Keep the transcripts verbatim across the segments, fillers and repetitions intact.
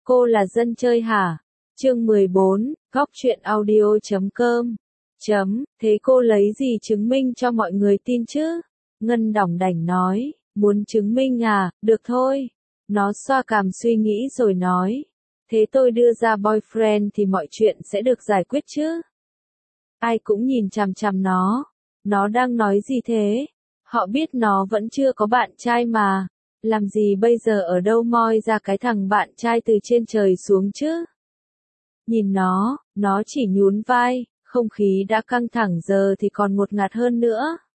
Cô là dân chơi hả? Chương mười bốn, góc truyện audio chấm com. Chấm, thế cô lấy gì chứng minh cho mọi người tin chứ? Ngân đỏng đảnh nói, muốn chứng minh à, được thôi. Nó xoa cằm suy nghĩ rồi nói, thế tôi đưa ra boyfriend thì mọi chuyện sẽ được giải quyết chứ? Ai cũng nhìn chằm chằm nó. Nó đang nói gì thế? Họ biết nó vẫn chưa có bạn trai mà. Làm gì bây giờ ở đâu moi ra cái thằng bạn trai từ trên trời xuống chứ? Nhìn nó, nó chỉ nhún vai, không khí đã căng thẳng giờ thì còn ngột ngạt hơn nữa.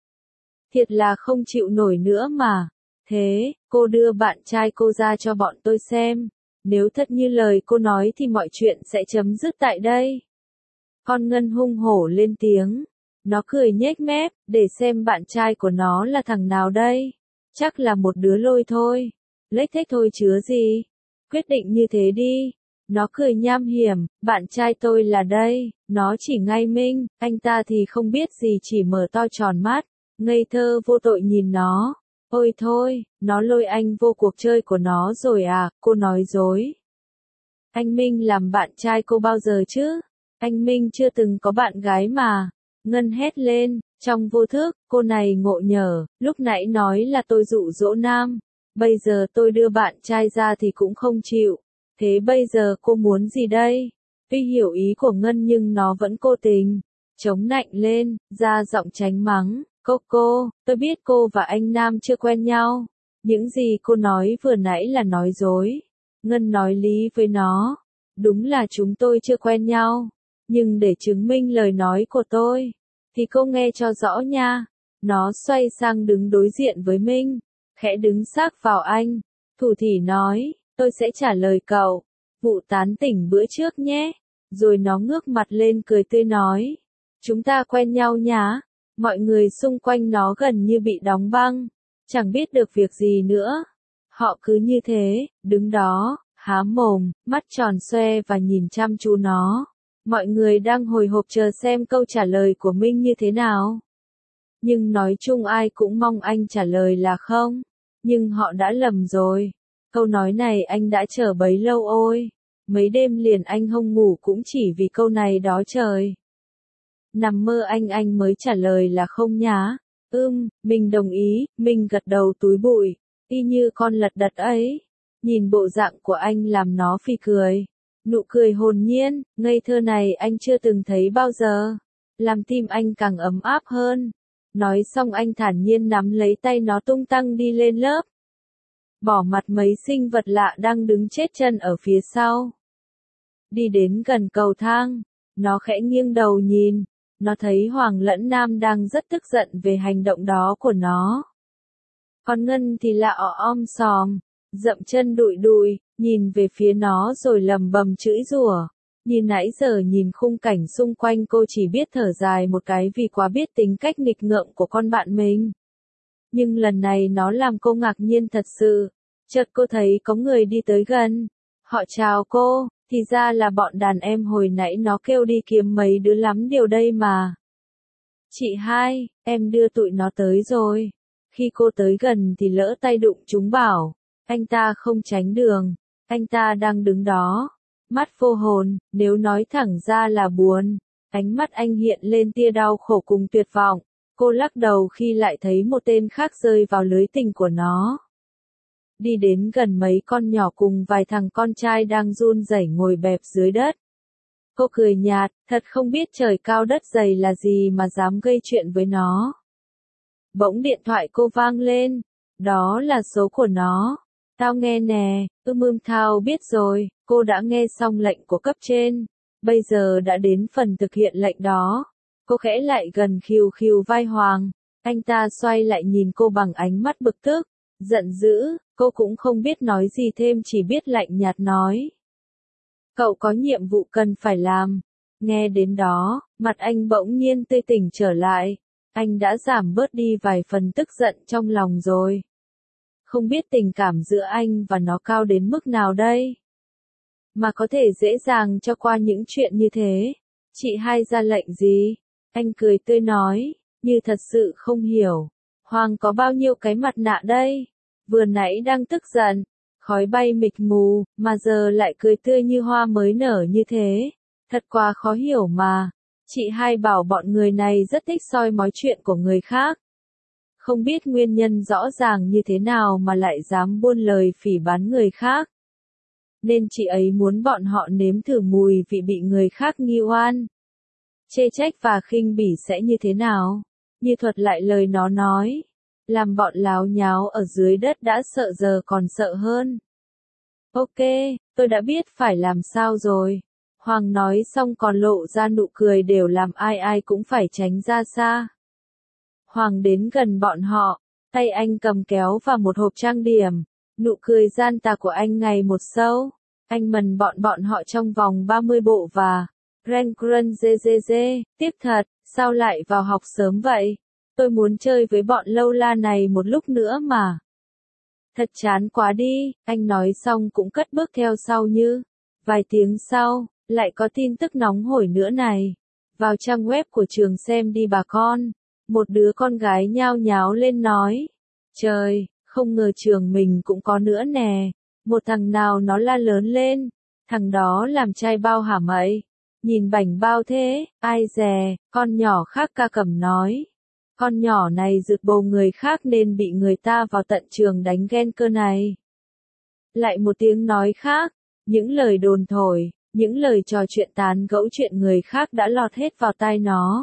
Thiệt là không chịu nổi nữa mà. Thế, cô đưa bạn trai cô ra cho bọn tôi xem. Nếu thật như lời cô nói thì mọi chuyện sẽ chấm dứt tại đây. Con Ngân hung hổ lên tiếng. Nó cười nhếch mép, để xem bạn trai của nó là thằng nào đây. Chắc là một đứa lôi thôi. Lếch thếch thôi chứa gì. Quyết định như thế đi. Nó cười nham hiểm, bạn trai tôi là đây. Nó chỉ ngay minh, anh ta thì không biết gì, chỉ mở to tròn mắt. Ngây thơ vô tội nhìn nó. Ôi thôi, nó lôi anh vô cuộc chơi của nó rồi à, cô nói dối. Anh Minh làm bạn trai cô bao giờ chứ? Anh Minh chưa từng có bạn gái mà. Ngân hét lên, trong vô thức, cô này ngộ nhờ, lúc nãy nói là tôi dụ dỗ nam. Bây giờ tôi đưa bạn trai ra thì cũng không chịu. Thế bây giờ cô muốn gì đây? Tuy hiểu ý của Ngân nhưng nó vẫn cố tình. Chống nạnh lên, ra giọng tránh mắng. Cô cô, tôi biết cô và anh Nam chưa quen nhau. Những gì cô nói vừa nãy là nói dối. Ngân nói lý với nó. Đúng là chúng tôi chưa quen nhau. Nhưng để chứng minh lời nói của tôi, thì cô nghe cho rõ nha. Nó xoay sang đứng đối diện với Minh, khẽ đứng sát vào anh. Thủ thỉ nói, tôi sẽ trả lời cậu. Vụ tán tỉnh bữa trước nhé. Rồi nó ngước mặt lên cười tươi nói. Chúng ta quen nhau nhá. Mọi người xung quanh nó gần như bị đóng băng. Chẳng biết được việc gì nữa. Họ cứ như thế, đứng đó, há mồm, mắt tròn xoe và nhìn chăm chú nó. Mọi người đang hồi hộp chờ xem câu trả lời của Minh như thế nào. Nhưng nói chung ai cũng mong anh trả lời là không. Nhưng họ đã lầm rồi. Câu nói này anh đã chờ bấy lâu ôi. Mấy đêm liền anh không ngủ cũng chỉ vì câu này đó trời. Nằm mơ anh anh mới trả lời là không nhá. Ưm, mình đồng ý, mình gật đầu túi bụi. Y như con lật đật ấy. Nhìn bộ dạng của anh làm nó phì cười. Nụ cười hồn nhiên, ngây thơ này anh chưa từng thấy bao giờ. Làm tim anh càng ấm áp hơn. Nói xong anh thản nhiên nắm lấy tay nó tung tăng đi lên lớp. Bỏ mặt mấy sinh vật lạ đang đứng chết chân ở phía sau. Đi đến gần cầu thang, nó khẽ nghiêng đầu nhìn. Nó thấy Hoàng lẫn Nam đang rất tức giận về hành động đó của nó. Còn Ngân thì lạ ọ om sòm, dậm chân đụi đụi, nhìn về phía nó rồi lầm bầm chửi rủa. Nhìn nãy giờ nhìn khung cảnh xung quanh cô chỉ biết thở dài một cái vì quá biết tính cách nghịch ngợm của con bạn mình. Nhưng lần này nó làm cô ngạc nhiên thật sự. Chợt cô thấy có người đi tới gần. Họ chào cô, thì ra là bọn đàn em hồi nãy nó kêu đi kiếm mấy đứa lắm điều đây mà. Chị hai, em đưa tụi nó tới rồi. Khi cô tới gần thì lỡ tay đụng chúng bảo. Anh ta không tránh đường. Anh ta đang đứng đó. Mắt vô hồn, nếu nói thẳng ra là buồn. Ánh mắt anh hiện lên tia đau khổ cùng tuyệt vọng. Cô lắc đầu khi lại thấy một tên khác rơi vào lưới tình của nó. Đi đến gần mấy con nhỏ cùng vài thằng con trai đang run rẩy ngồi bẹp dưới đất. Cô cười nhạt, thật không biết trời cao đất dày là gì mà dám gây chuyện với nó. Bỗng điện thoại cô vang lên. Đó là số của nó. Tao nghe nè, ưm ưm thao biết rồi, cô đã nghe xong lệnh của cấp trên. Bây giờ đã đến phần thực hiện lệnh đó. Cô khẽ lại gần khiu khiu vai Hoàng. Anh ta xoay lại nhìn cô bằng ánh mắt bực tức, giận dữ, cô cũng không biết nói gì thêm chỉ biết lạnh nhạt nói. Cậu có nhiệm vụ cần phải làm. Nghe đến đó, mặt anh bỗng nhiên tươi tỉnh trở lại. Anh đã giảm bớt đi vài phần tức giận trong lòng rồi. Không biết tình cảm giữa anh và nó cao đến mức nào đây. Mà có thể dễ dàng cho qua những chuyện như thế. Chị hai ra lệnh gì? Anh cười tươi nói, như thật sự không hiểu. Hoàng có bao nhiêu cái mặt nạ đây? Vừa nãy đang tức giận. khói bay mịt mù, mà giờ lại cười tươi như hoa mới nở như thế. Thật quá khó hiểu mà. Chị hai bảo bọn người này rất thích soi mói chuyện của người khác. Không biết nguyên nhân rõ ràng như thế nào mà lại dám buôn lời phỉ báng người khác. Nên chị ấy muốn bọn họ nếm thử mùi vị bị người khác nghi oan. Chê trách và khinh bỉ sẽ như thế nào? Như thuật lại lời nó nói. Làm bọn láo nháo ở dưới đất đã sợ giờ còn sợ hơn. Ok, tôi đã biết phải làm sao rồi. Hoàng nói xong còn lộ ra nụ cười đều làm ai ai cũng phải tránh ra xa. Hoàng đến gần bọn họ, tay anh cầm kéo và một hộp trang điểm. Nụ cười gian tà của anh ngày một sâu. Anh mần bọn bọn họ trong vòng ba mươi bộ và Ren Grun dê dê dê, tiếc thật, sao lại vào học sớm vậy? Tôi muốn chơi với bọn lâu la này một lúc nữa mà. Thật chán quá đi, anh nói xong cũng cất bước theo sau như. Vài tiếng sau, lại có tin tức nóng hổi nữa này. Vào trang web của trường xem đi bà con. Một đứa con gái nhao nháo lên nói. Trời, không ngờ trường mình cũng có nữa nè. Một thằng nào nó la lớn lên. Thằng đó làm trai bao hả mày? Nhìn bảnh bao thế, ai dè, con nhỏ khác ca cầm nói. Con nhỏ này rượt bầu người khác nên bị người ta vào tận trường đánh ghen cơ này. Lại một tiếng nói khác, những lời đồn thổi, những lời trò chuyện tán gẫu chuyện người khác đã lọt hết vào tai nó.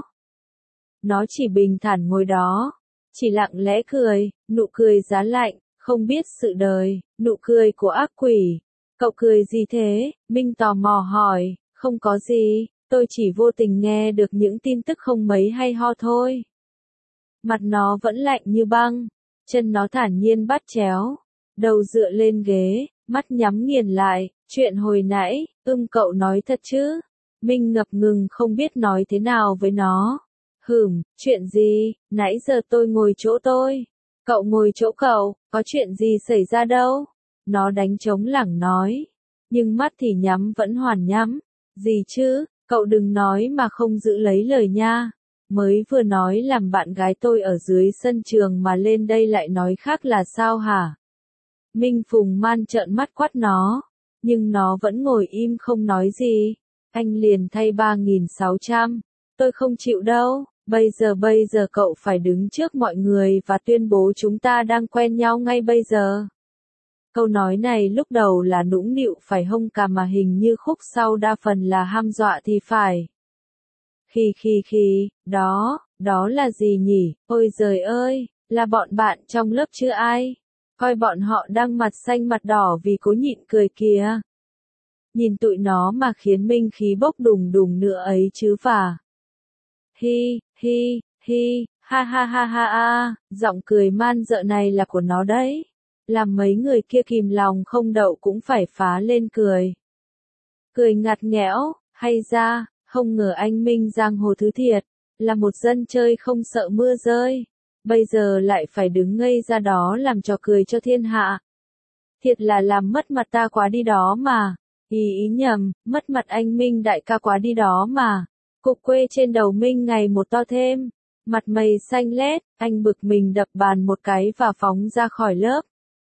Nó chỉ bình thản ngồi đó, chỉ lặng lẽ cười, nụ cười giá lạnh, không biết sự đời, nụ cười của ác quỷ. Cậu cười gì thế? Minh tò mò hỏi, không có gì, tôi chỉ vô tình nghe được những tin tức không mấy hay ho thôi. Mặt nó vẫn lạnh như băng, chân nó thản nhiên bắt chéo, đầu dựa lên ghế, mắt nhắm nghiền lại, chuyện hồi nãy, ưm cậu nói thật chứ? Minh ngập ngừng không biết nói thế nào với nó. Hửm, chuyện gì, nãy giờ tôi ngồi chỗ tôi, cậu ngồi chỗ cậu, có chuyện gì xảy ra đâu? Nó đánh trống lảng nói, nhưng mắt thì nhắm vẫn hoàn nhắm. Gì chứ, cậu đừng nói mà không giữ lấy lời nha. Mới vừa nói làm bạn gái tôi ở dưới sân trường mà lên đây lại nói khác là sao hả? Minh Phùng Man trợn mắt quát nó, nhưng nó vẫn ngồi im không nói gì. Anh liền thay ba nghìn sáu trăm. Tôi không chịu đâu, bây giờ bây giờ cậu phải đứng trước mọi người và tuyên bố chúng ta đang quen nhau ngay bây giờ. Câu nói này lúc đầu là nũng nịu phải hông cà mà hình như khúc sau đa phần là ham dọa thì phải. Khì khì khì, đó, đó là gì nhỉ? Ôi giời ơi, là bọn bạn trong lớp chứ ai? Coi bọn họ đang mặt xanh mặt đỏ vì cố nhịn cười kìa. Nhìn tụi nó mà khiến Minh khí bốc đùng đùng nữa ấy chứ và. Hi, hi, hi, ha ha ha ha ha, giọng cười man dợ này là của nó đấy. Làm mấy người kia kìm lòng không đậu cũng phải phá lên cười. Cười ngặt nghẽo, hay ra, không ngờ anh Minh giang hồ thứ thiệt, là một dân chơi không sợ mưa rơi. Bây giờ lại phải đứng ngây ra đó làm trò cười cho thiên hạ. Thiệt là làm mất mặt ta quá đi đó mà. Ý ý nhầm, mất mặt anh Minh đại ca quá đi đó mà. Cục quê trên đầu Minh ngày một to thêm. Mặt mày xanh lét, anh bực mình đập bàn một cái và phóng ra khỏi lớp.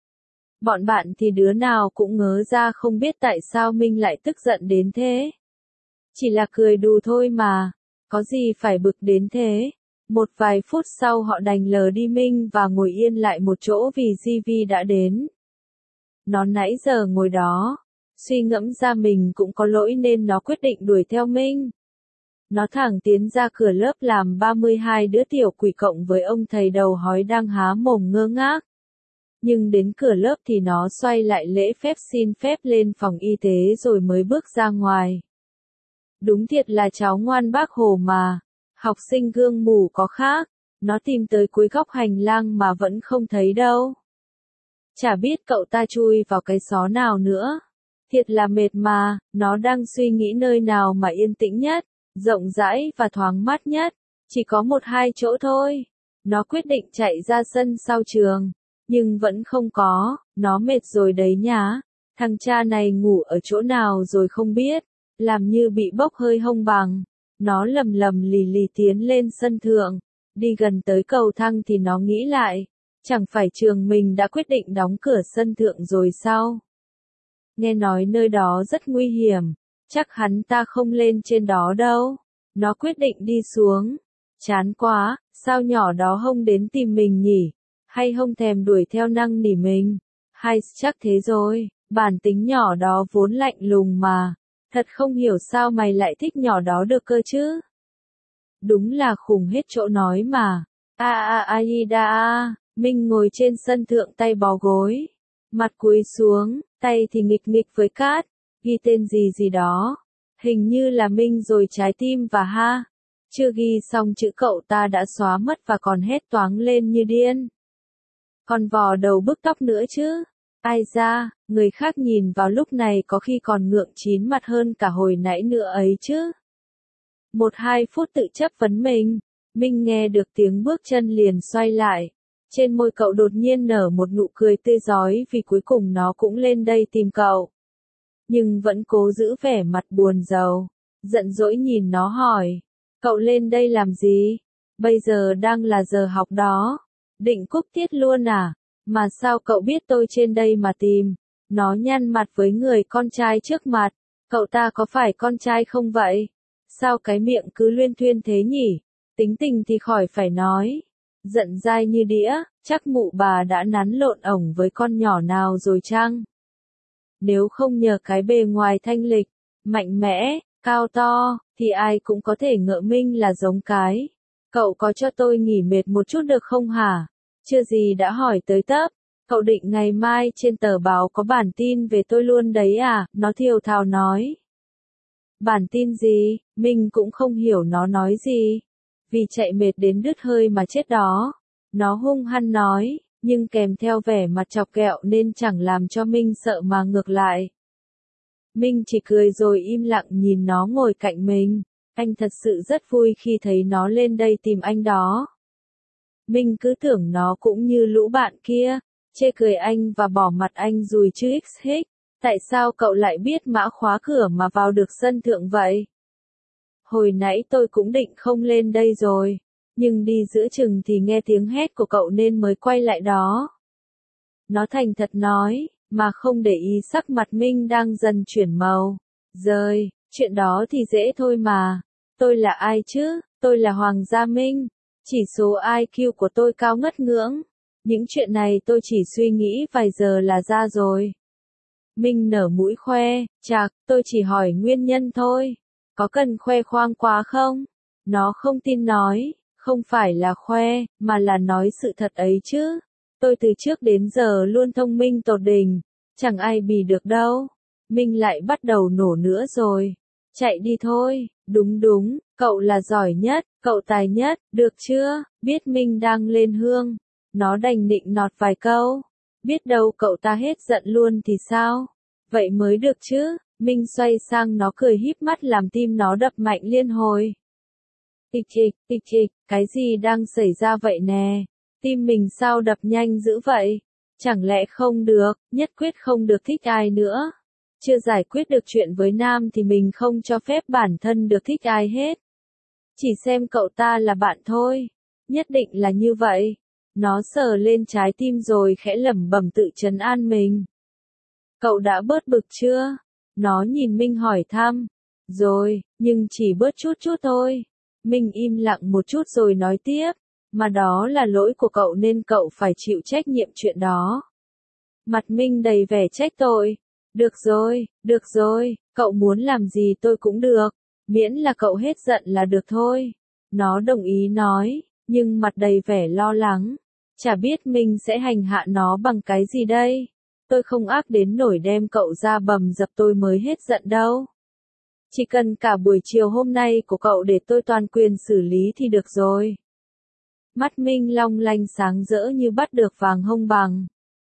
Bọn bạn thì đứa nào cũng ngớ ra không biết tại sao Minh lại tức giận đến thế. Chỉ là cười đùa thôi mà, có gì phải bực đến thế. Một vài phút sau họ đành lờ đi Minh và ngồi yên lại một chỗ vì gi vi đã đến. Nó nãy giờ ngồi đó, suy ngẫm ra mình cũng có lỗi nên nó quyết định đuổi theo Minh. Nó thẳng tiến ra cửa lớp làm ba mươi hai đứa tiểu quỷ cộng với ông thầy đầu hói đang há mồm ngơ ngác. Nhưng đến cửa lớp thì nó xoay lại lễ phép xin phép lên phòng y tế rồi mới bước ra ngoài. Đúng thiệt là cháu ngoan bác Hồ mà. Học sinh gương mù có khác. Nó tìm tới cuối góc hành lang mà vẫn không thấy đâu. Chả biết cậu ta chui vào cái xó nào nữa. Thiệt là mệt mà, nó đang suy nghĩ nơi nào mà yên tĩnh nhất, rộng rãi và thoáng mát nhất. Chỉ có một hai chỗ thôi. Nó quyết định chạy ra sân sau trường. Nhưng vẫn không có, nó mệt rồi đấy nhá. Thằng cha này ngủ ở chỗ nào rồi không biết. Làm như bị bốc hơi hông bằng. Nó lầm lầm lì lì tiến lên sân thượng. Đi gần tới cầu thang thì nó nghĩ lại. Chẳng phải trường mình đã quyết định đóng cửa sân thượng rồi sao? nghe nói nơi đó rất nguy hiểm, chắc hắn ta không lên trên đó đâu. Nó quyết định đi xuống. Chán quá, sao nhỏ đó không đến tìm mình nhỉ? Hay không thèm đuổi theo năn nỉ mình? Hay chắc thế rồi, bản tính nhỏ đó vốn lạnh lùng mà. Thật không hiểu sao mày lại thích nhỏ đó được cơ chứ? Đúng là khùng hết chỗ nói mà. A a Aida a, Minh ngồi trên sân thượng tay bó gối. Mặt cúi xuống, tay thì nghịch nghịch với cát, ghi tên gì gì đó. Hình như là Minh rồi trái tim và ha. Chưa ghi xong chữ cậu ta đã xóa mất và còn hét toáng lên như điên. Còn vò đầu bức tóc nữa chứ. Ai ra, người khác nhìn vào lúc này có khi còn ngượng chín mặt hơn cả hồi nãy nữa ấy chứ. Một hai phút tự chấp vấn mình, Minh nghe được tiếng bước chân liền xoay lại. Trên môi cậu đột nhiên nở một nụ cười tươi rói vì cuối cùng nó cũng lên đây tìm cậu. Nhưng vẫn cố giữ vẻ mặt buồn rầu. Giận dỗi nhìn nó hỏi. Cậu lên đây làm gì? Bây giờ đang là giờ học đó. Định cúp tiết luôn à? Mà sao cậu biết tôi trên đây mà tìm? Nó nhăn mặt với người con trai trước mặt. Cậu ta có phải con trai không vậy? Sao cái miệng cứ luyên thuyên thế nhỉ? Tính tình thì khỏi phải nói. Giận dai như đĩa, chắc mụ bà đã nắn lộn ổng với con nhỏ nào rồi chăng? Nếu không nhờ cái bề ngoài thanh lịch, mạnh mẽ, cao to, thì ai cũng có thể ngỡ Minh là giống cái. Cậu có cho tôi nghỉ mệt một chút được không hả? Chưa gì đã hỏi tới tấp. Cậu định ngày mai trên tờ báo có bản tin về tôi luôn đấy à? Nó thiều thào nói. Bản tin gì? Minh cũng không hiểu nó nói gì. Vì chạy mệt đến đứt hơi mà chết đó. Nó hung hăng nói, nhưng kèm theo vẻ mặt chọc ghẹo nên chẳng làm cho Minh sợ mà ngược lại. Minh chỉ cười rồi im lặng nhìn nó ngồi cạnh mình. Anh thật sự rất vui khi thấy nó lên đây tìm anh đó. Minh cứ tưởng nó cũng như lũ bạn kia, chê cười anh và bỏ mặt anh dùi chứ x hích. Tại sao cậu lại biết mã khóa cửa mà vào được sân thượng vậy? Hồi nãy tôi cũng định không lên đây rồi, nhưng đi giữa chừng thì nghe tiếng hét của cậu nên mới quay lại đó. Nó thành thật nói, mà không để ý sắc mặt Minh đang dần chuyển màu. Rời, chuyện đó thì dễ thôi mà. Tôi là ai chứ? Tôi là Hoàng Gia Minh. Chỉ số i kiu của tôi cao ngất ngưỡng. Những chuyện này tôi chỉ suy nghĩ vài giờ là ra rồi. Minh nở mũi khoe, chạc, tôi chỉ hỏi nguyên nhân thôi. Có cần khoe khoang quá không? Nó không tin nói, không phải là khoe, mà là nói sự thật ấy chứ. Tôi từ trước đến giờ luôn thông minh tột đỉnh, chẳng ai bì được đâu. Minh lại bắt đầu nổ nữa rồi. Chạy đi thôi, đúng đúng, cậu là giỏi nhất, cậu tài nhất, được chưa? Biết Minh đang lên hương. Nó đành nịnh nọt vài câu. Biết đâu cậu ta hết giận luôn thì sao? Vậy mới được chứ. Minh xoay sang nó cười híp mắt làm tim nó đập mạnh liên hồi. Ịch ịch, ịch ịch, cái gì đang xảy ra vậy nè? Tim mình sao đập nhanh dữ vậy? Chẳng lẽ không được, nhất quyết không được thích ai nữa? Chưa giải quyết được chuyện với Nam thì mình không cho phép bản thân được thích ai hết. Chỉ xem cậu ta là bạn thôi. Nhất định là như vậy. Nó sờ lên trái tim rồi khẽ lẩm bẩm tự trấn an mình. Cậu đã bớt bực chưa? Nó nhìn Minh hỏi thăm. Rồi, nhưng chỉ bớt chút chút thôi. Minh im lặng một chút rồi nói tiếp. Mà đó là lỗi của cậu nên cậu phải chịu trách nhiệm chuyện đó. Mặt Minh đầy vẻ trách tội. Được rồi, được rồi, cậu muốn làm gì tôi cũng được. Miễn là cậu hết giận là được thôi. Nó đồng ý nói, nhưng mặt đầy vẻ lo lắng. Chả biết Minh sẽ hành hạ nó bằng cái gì đây. Tôi không ác đến nổi đem cậu ra bầm dập tôi mới hết giận đâu. Chỉ cần cả buổi chiều hôm nay của cậu để tôi toàn quyền xử lý thì được rồi. Mắt Minh long lanh sáng rỡ như bắt được vàng hông bằng.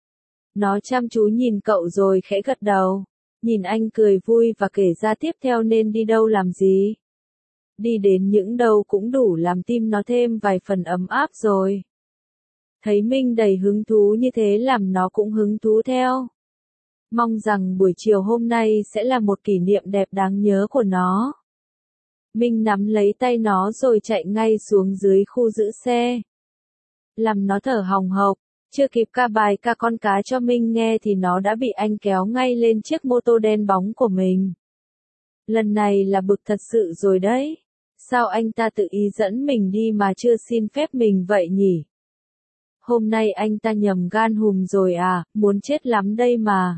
Nó chăm chú nhìn cậu rồi khẽ gật đầu. Nhìn anh cười vui và kể ra tiếp theo nên đi đâu làm gì. Đi đến những đâu cũng đủ làm tim nó thêm vài phần ấm áp rồi. Thấy Minh đầy hứng thú như thế làm nó cũng hứng thú theo. Mong rằng buổi chiều hôm nay sẽ là một kỷ niệm đẹp đáng nhớ của nó. Minh nắm lấy tay nó rồi chạy ngay xuống dưới khu giữ xe. Làm nó thở hồng hộc, Chưa kịp ca bài ca con cá cho Minh nghe thì nó đã bị anh kéo ngay lên chiếc mô tô đen bóng của mình. Lần này là bực thật sự rồi đấy. Sao anh ta tự ý dẫn mình đi mà chưa xin phép mình vậy nhỉ? Hôm nay anh ta nhầm gan hùm rồi à, muốn chết lắm đây mà.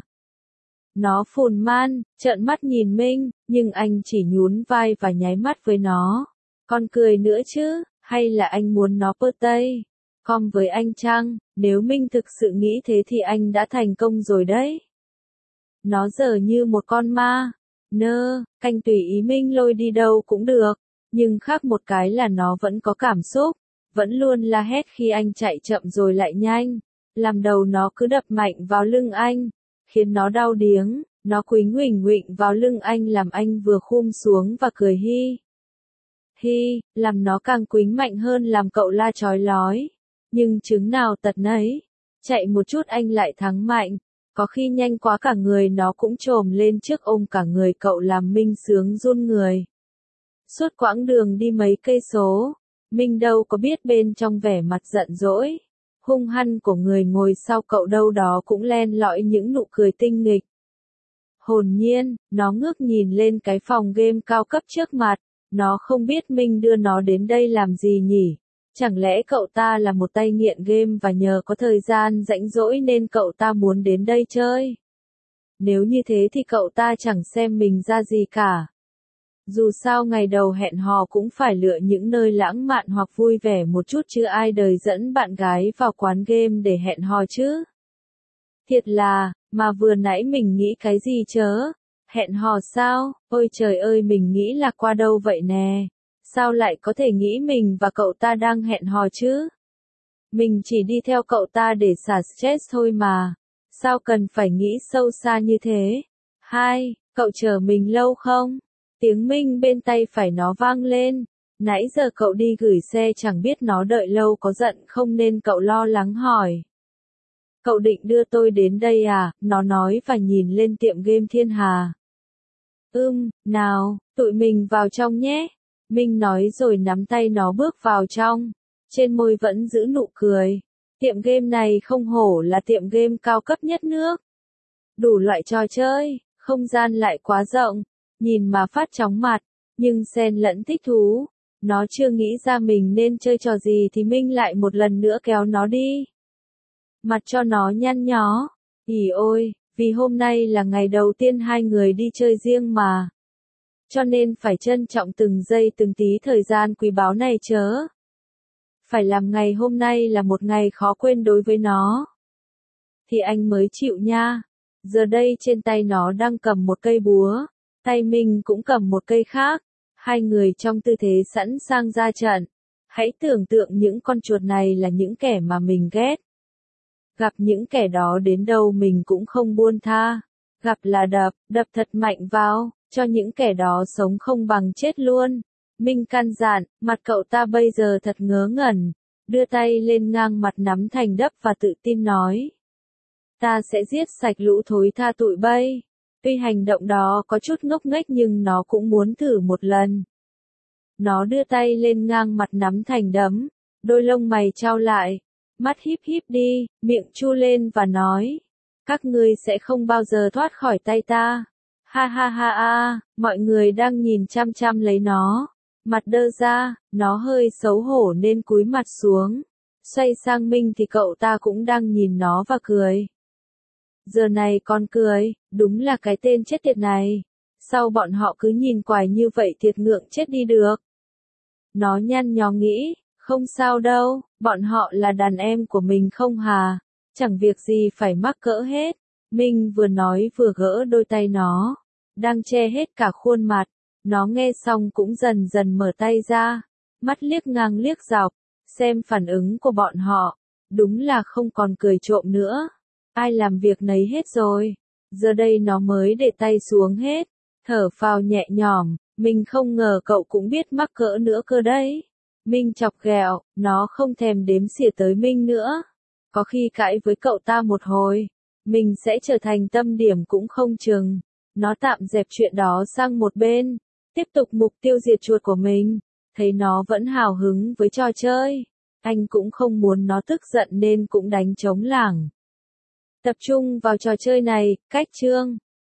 Nó phùn man, trợn mắt nhìn Minh, nhưng anh chỉ nhún vai và nháy mắt với nó. Con cười nữa chứ, hay là anh muốn nó pơ tây? Com với anh chăng? Nếu Minh thực sự nghĩ thế thì anh đã thành công rồi đấy. Nó giờ như một con ma. Nơ, canh tùy ý Minh lôi đi đâu cũng được. Nhưng khác một cái là nó vẫn có cảm xúc. Vẫn luôn la hét khi anh chạy chậm rồi lại nhanh. Làm đầu nó cứ đập mạnh vào lưng anh. Khiến nó đau điếng. Nó quýnh huỳnh huỵnh vào lưng anh làm anh vừa khum xuống và cười hi. Hi, làm nó càng quýnh mạnh hơn làm cậu la chói lói. Nhưng chứng nào tật nấy. Chạy một chút anh lại thắng mạnh. Có khi nhanh quá cả người nó cũng trồm lên trước ôm cả người cậu làm Minh sướng run người. Suốt quãng đường đi mấy cây số, Minh đâu có biết bên trong vẻ mặt giận dỗi, hung hăng của người ngồi sau cậu đâu đó cũng len lỏi những nụ cười tinh nghịch. Hồn nhiên, nó ngước nhìn lên cái phòng game cao cấp trước mặt, nó không biết Minh đưa nó đến đây làm gì nhỉ? Chẳng lẽ cậu ta là một tay nghiện game và nhờ có thời gian rảnh rỗi nên cậu ta muốn đến đây chơi? Nếu như thế thì cậu ta chẳng xem mình ra gì cả. Dù sao ngày đầu hẹn hò cũng phải lựa những nơi lãng mạn hoặc vui vẻ một chút chứ ai đời dẫn bạn gái vào quán game để hẹn hò chứ. Thiệt là, mà vừa nãy mình nghĩ cái gì chớ? Hẹn hò sao? Ôi trời ơi mình nghĩ là qua đâu vậy nè? Sao lại có thể nghĩ mình và cậu ta đang hẹn hò chứ? Mình chỉ đi theo cậu ta để xả stress thôi mà. Sao cần phải nghĩ sâu xa như thế? Hai, cậu chờ mình lâu không? Tiếng Minh bên tay phải nó vang lên. Nãy giờ cậu đi gửi xe chẳng biết nó đợi lâu có giận không nên cậu lo lắng hỏi. Cậu định đưa tôi đến đây à? Nó nói và nhìn lên tiệm game Thiên Hà. Ừm, nào, tụi mình vào trong nhé. Minh nói rồi nắm tay nó bước vào trong. Trên môi vẫn giữ nụ cười. Tiệm game này không hổ là tiệm game cao cấp nhất nước. Đủ loại trò chơi, không gian lại quá rộng. Nhìn mà phát chóng mặt, nhưng xen lẫn thích thú. Nó chưa nghĩ ra mình nên chơi trò gì thì Minh lại một lần nữa kéo nó đi. Mặt cho nó nhăn nhó. Ỉ ôi, vì hôm nay là ngày đầu tiên hai người đi chơi riêng mà. Cho nên phải trân trọng từng giây từng tí thời gian quý báu này chớ. Phải làm ngày hôm nay là một ngày khó quên đối với nó. Thì anh mới chịu nha. Giờ đây trên tay nó đang cầm một cây búa. Tay mình cũng cầm một cây khác. Hai người trong tư thế sẵn sàng ra trận. Hãy tưởng tượng những con chuột này là những kẻ mà mình ghét. Gặp những kẻ đó đến đâu mình cũng không buông tha. Gặp là đập, đập thật mạnh vào, cho những kẻ đó sống không bằng chết luôn. Minh căn dặn, mặt cậu ta bây giờ thật ngớ ngẩn. Đưa tay lên ngang mặt nắm thành đấp và tự tin nói. Ta sẽ giết sạch lũ thối tha tụi bay. Tuy hành động đó có chút ngốc nghếch nhưng nó cũng muốn thử một lần. Nó đưa tay lên ngang mặt nắm thành đấm, đôi lông mày trao lại, mắt híp híp đi, miệng chu lên và nói. Các ngươi sẽ không bao giờ thoát khỏi tay ta. Ha ha ha ha, mọi người đang nhìn chăm chăm lấy nó. Mặt đơ ra, nó hơi xấu hổ nên cúi mặt xuống. Xoay sang Minh thì cậu ta cũng đang nhìn nó và cười. Giờ này còn cười, đúng là cái tên chết tiệt này. Sao bọn họ cứ nhìn quài như vậy thiệt ngượng chết đi được. Nó nhăn nhó nghĩ, không sao đâu, bọn họ là đàn em của mình không hà. Chẳng việc gì phải mắc cỡ hết. Minh vừa nói vừa gỡ đôi tay nó. Đang che hết cả khuôn mặt. Nó nghe xong cũng dần dần mở tay ra. Mắt liếc ngang liếc dọc. Xem phản ứng của bọn họ. Đúng là không còn cười trộm nữa. Ai làm việc nấy hết rồi. Giờ đây nó mới để tay xuống hết. Thở phào nhẹ nhõm. Mình không ngờ cậu cũng biết mắc cỡ nữa cơ đấy. Minh chọc ghẹo. Nó không thèm đếm xỉa tới Minh nữa. Có khi cãi với cậu ta một hồi. Mình sẽ trở thành tâm điểm cũng không chừng. Nó tạm dẹp chuyện đó sang một bên. Tiếp tục mục tiêu diệt chuột của mình. Thấy nó vẫn hào hứng với trò chơi. Anh cũng không muốn nó tức giận nên cũng đánh trống lảng. Tập trung vào trò chơi này, cách chương.